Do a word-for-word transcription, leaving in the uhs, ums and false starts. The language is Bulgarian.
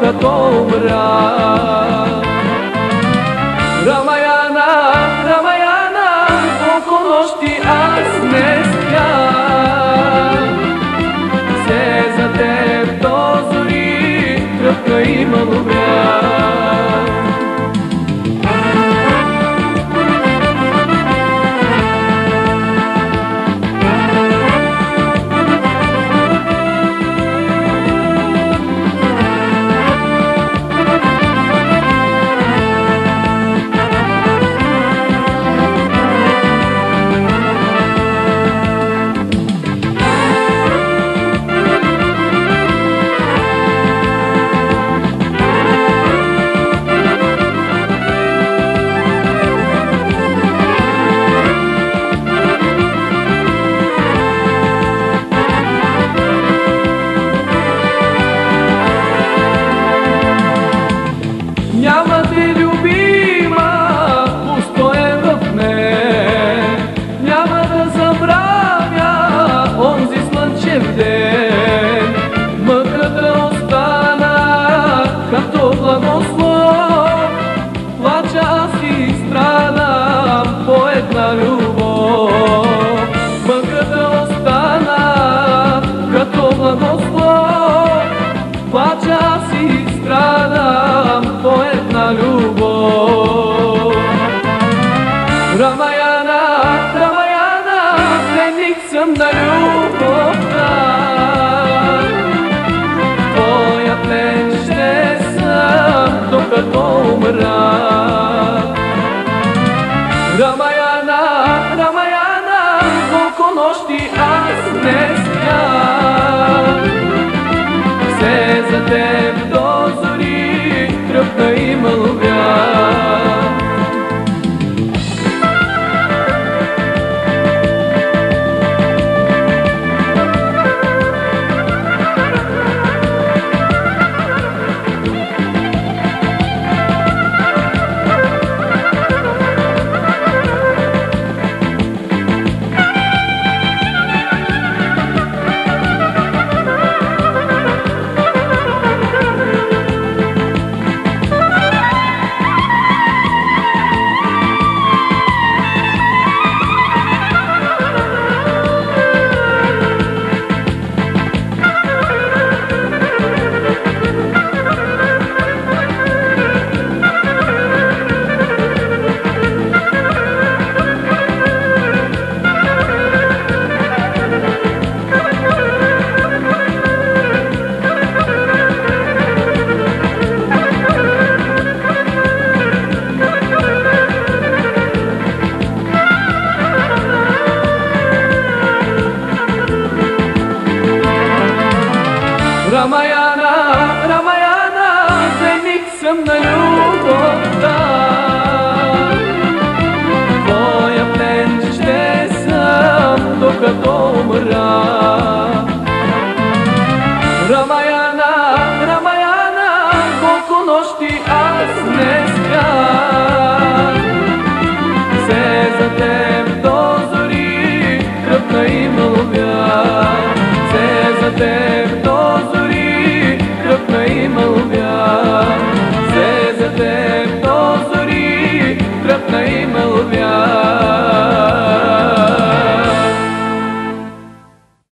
докато умра. Рамаяна, Рамаяна, колко нощи аз не спя. Все за теб до зори, кръпка има ловя. Няма те, любима, устоен в мен, няма да забравя онзи слънчев ден. Мъката остана като благослов, плача аз и страдам по една любов. Мъката остана като благослов, плача аз и страдам по една любов. Рамаяна, Рамаяна, пленник съм на любовта. Твоя плен ще съм докато умра. Рамаяна, Рамаяна, колко нощи аз не спя. Все за теб до зори, кръпка има ловя. Рамаяна, Рамаяна, пленник съм на любовта. Твоя плен ще съм докато умра.